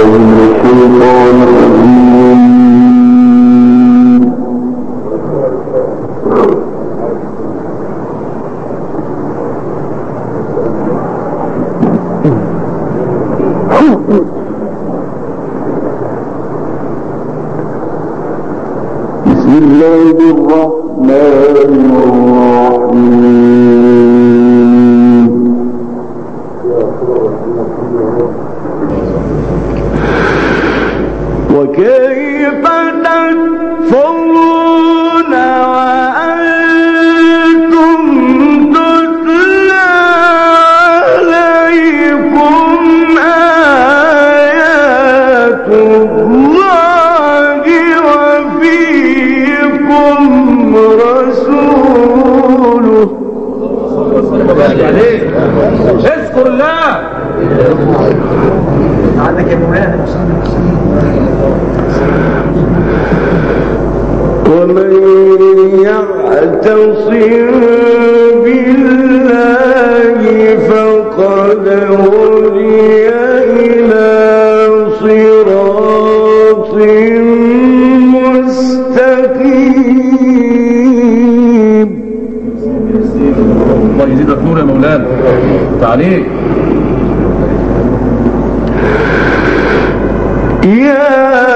وكيف تكفرون وأنتم تتلى عليكم آيات الله وفيكم رسوله. اذكر الله عندك يا مولانا. ومن يعتصم بالله فقد هدي إلى صراط مستقيم. الله يزيدك نور يا مولانا. تعليق يا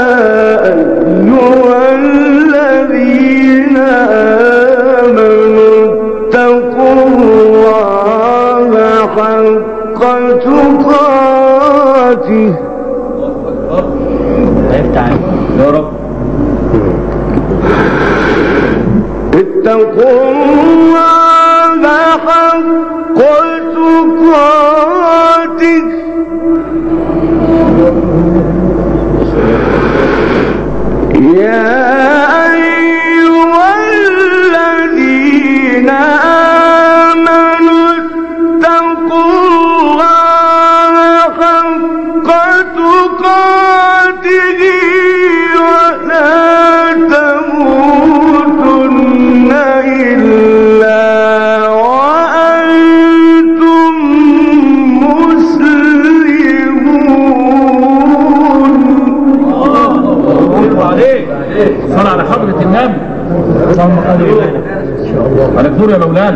أيها الذين آمنوا اتقوا الله حق تقاته. يا رب اتقوا الله حق تقاته يا أيها الذين آمنوا اتقوا الله حق تقاته ولا تموتن إلا وأنتم مسلمون. صل على حضرة النبي. اللهم صل على الدور يا مولانا.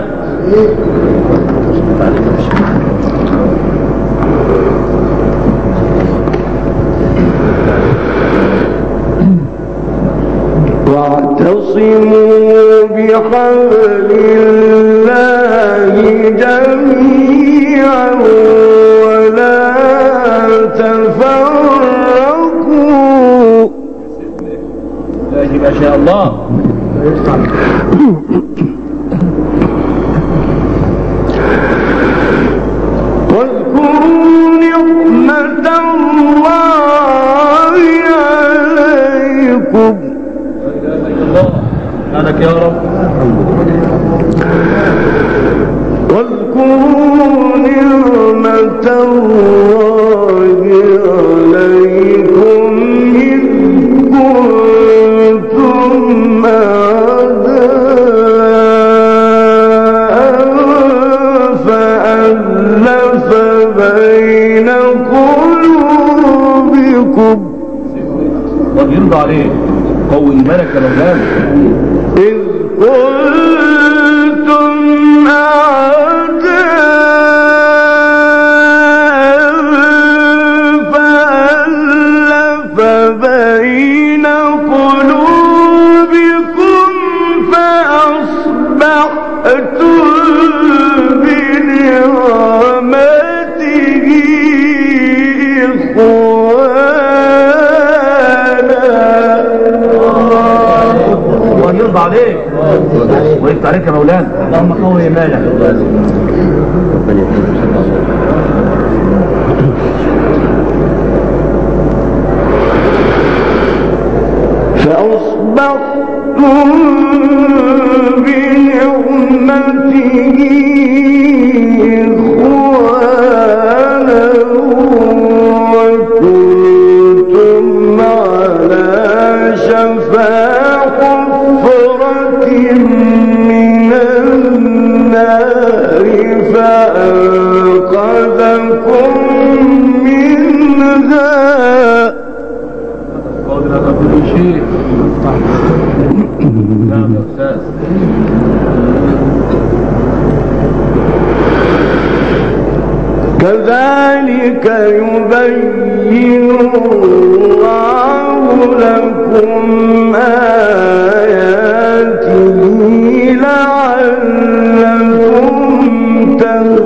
واعتصموا بحبل الله جميعا ولا تفرقوا. ما شاء الله. واذكروا نعمة الله عليكم. أنك يا رب. واذكروا نعمة الله عليكم إذ كنتم أعداء فألف بين قلوبكم. الله يرضى عليك. قوي إيمانك يا مولانا. إذ كنتم أعداء فألف بين قلوبكم فأصبحتم بنعمته الله يرضى عليك. ويرضى عليك يا مولانا. اللهم قوي إيمانك. فأصبحتم بنعمته إخوانا وكنتم على شفا حفرة من النار فأنقذكم منها نعم يا أستاذ. كذلك يبين الله لكم آياته لعلكم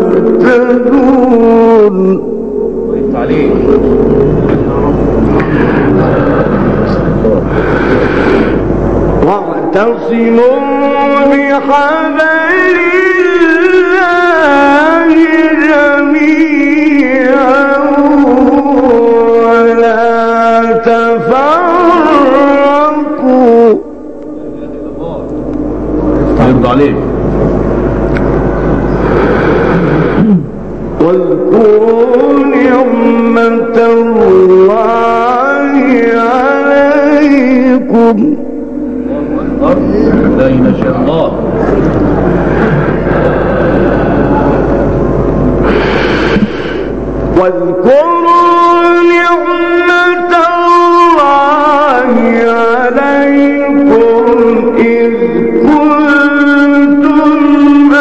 تهتدون. واعتصموا بحبل الله جميعا ولا تفرقوا. يرضى عليك. واذكروا نعمة الله عليكم. لا ما شاء الله. واذكروا نعمة الله عليكم إذ كنتم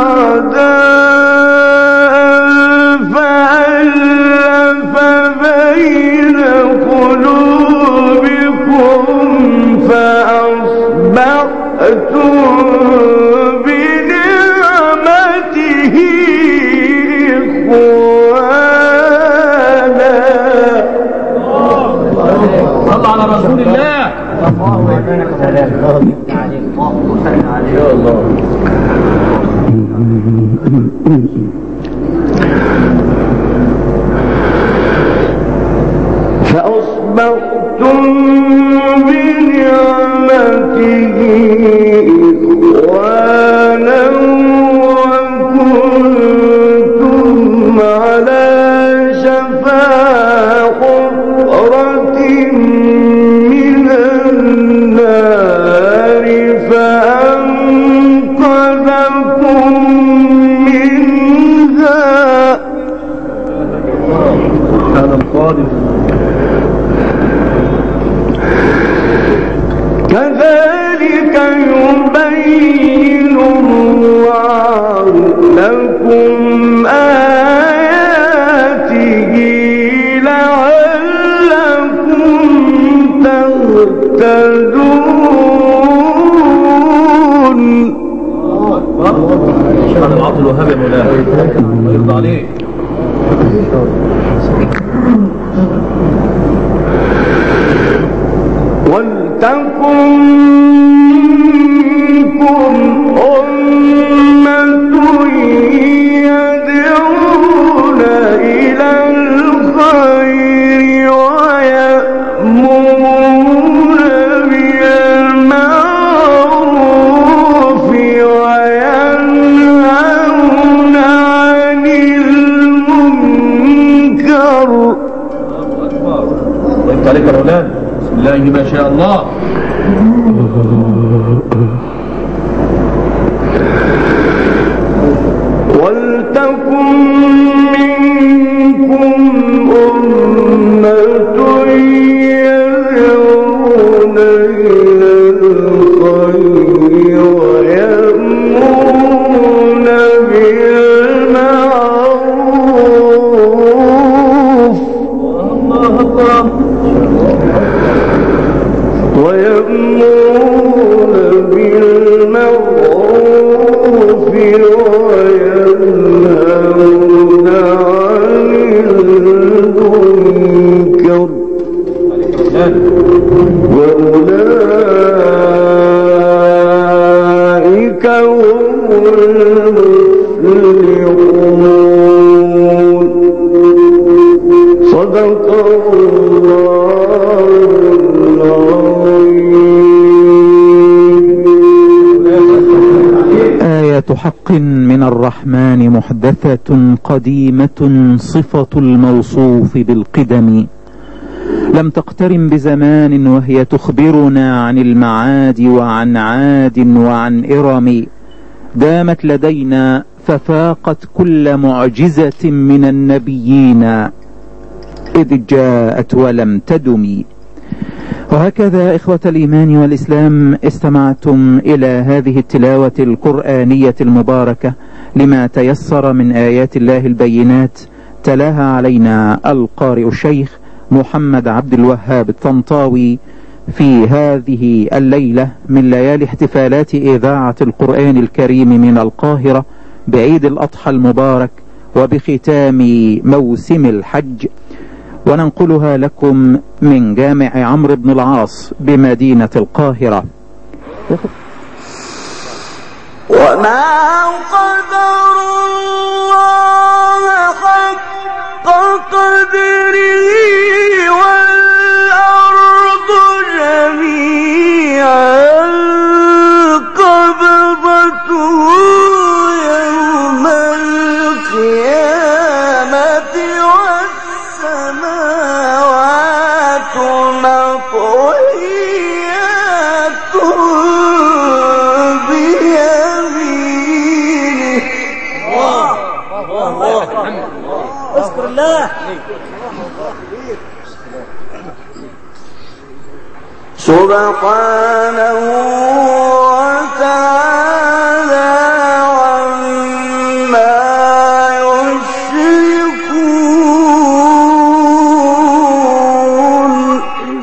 أعداء فألف بين قلوبكم فأصبحتم بنعمته إخوانا. صل على رسول الله. الله ويبارك عليك. يا الله. فأصبحتم بنعمته إخوانا وكنتم على شفا حفرة من النار فأنقذكم منها. هذا القادم. كذلك يبين الله لكم آياته لعلكم تهتدون. هذا العطل الوهاب يا مولانا. يرضى عليك. ولتكن منكم أمة يدعون إلى الخير ويأمرون بالمعروف وينهون عن المنكر. الله عليك يا مولانا. بسم الله ما شاء الله. ولتكن منكم أمة يدعون إلى الخير ويأمرون بالمعروف ويأمرون بالمعروف وينهون عن المنكر وأولئك هم المفلحون. صدق الله العظيم. آية حق من الرحمن محدثة قديمة صفة الموصوف بالقدم، لم تقترن بزمان وهي تخبرنا عن المعاد وعن عاد وعن إرم، دامت لدينا ففاقت كل معجزة من النبيين إذ جاءت ولم تدم. وهكذا إخوة الإيمان والإسلام استمعتم إلى هذه التلاوة القرآنية المباركة لما تيسر من آيات الله البينات، تلاها علينا القارئ الشيخ محمد عبد الوهاب الطنطاوي في هذه الليلة من ليالي احتفالات إذاعة القرآن الكريم من القاهرة بعيد الأضحى المبارك وبختام موسم الحج، وننقلها لكم من جامع عمرو بن العاص بمدينة القاهرة. وما قدر الله حق قدره والأرض جميعا قبضته يوم القيامة والسماوات مطويات بيمينه. اشكر الله. سبحانه وتعالى عما يشركون.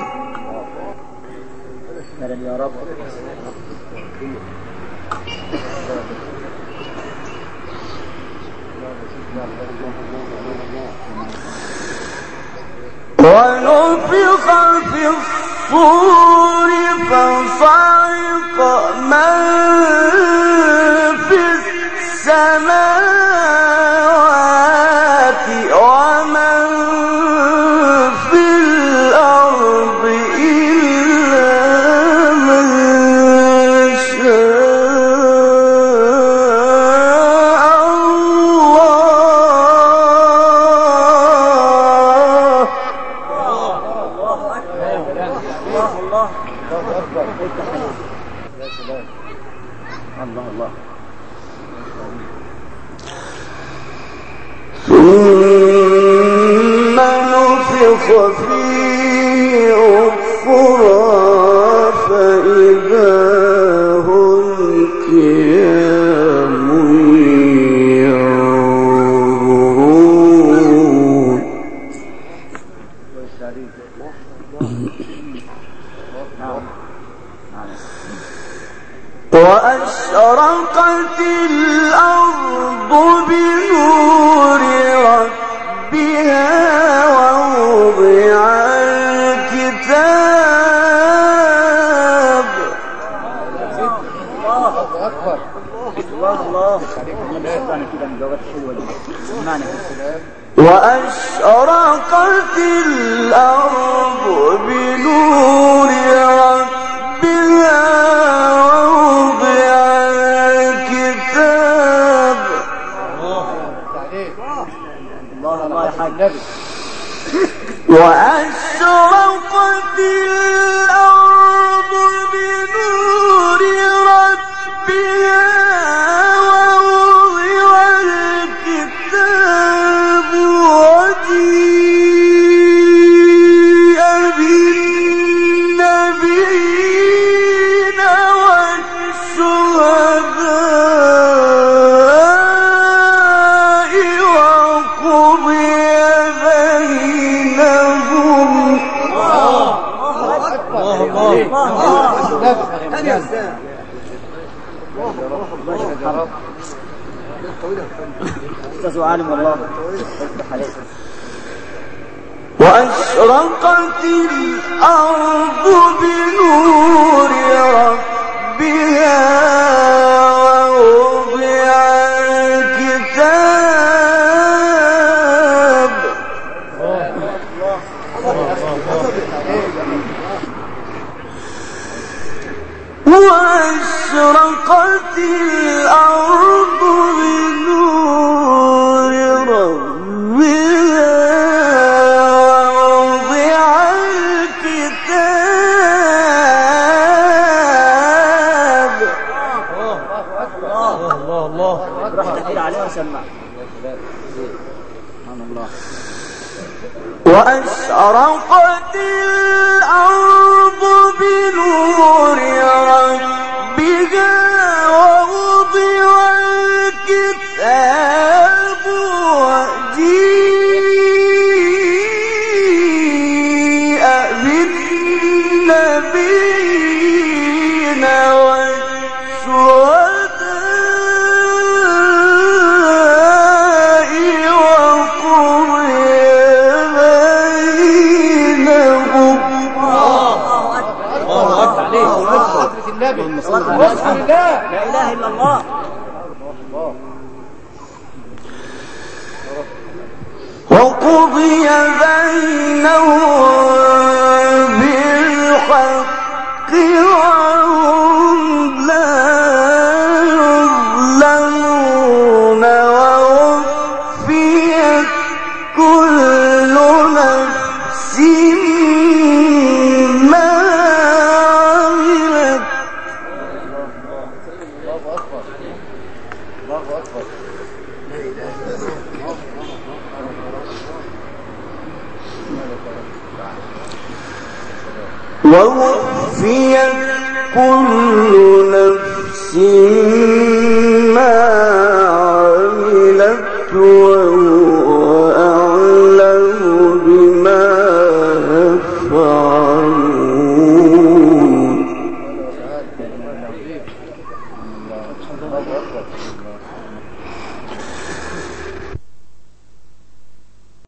يا رب. ونفخ في الصور فصعق من في السماوات ومن في الأرض إلا من شاء الله. ثم نفخ فيه أخرى فإذا هم قيام ينظرون. وأشرقت الأرض بنور ربها ووضع الكتاب. الله أكبر. الله. وأشرقت الأرض بنور ربها ووضع الكتاب. الله يا حاج نبي. وأشرقت الأرض بنور ربها ووضع الكتاب وجيء بالنبيين والشهداء وقضي بينهم. استاذ عالم والله. وأشرقت الأرض بنور ربها ووضع الكتاب وأشرقت الأرض بنور ربها ووضع الكتاب. الله. راح تحيل عليه وسمع. سبحان الله. وأشرقت الأرض لا إله إلا الله. وقضي بينهم بالحق وهم لا يظلمون ووفيت كل نفس ما عملت. ووفيت كل نفس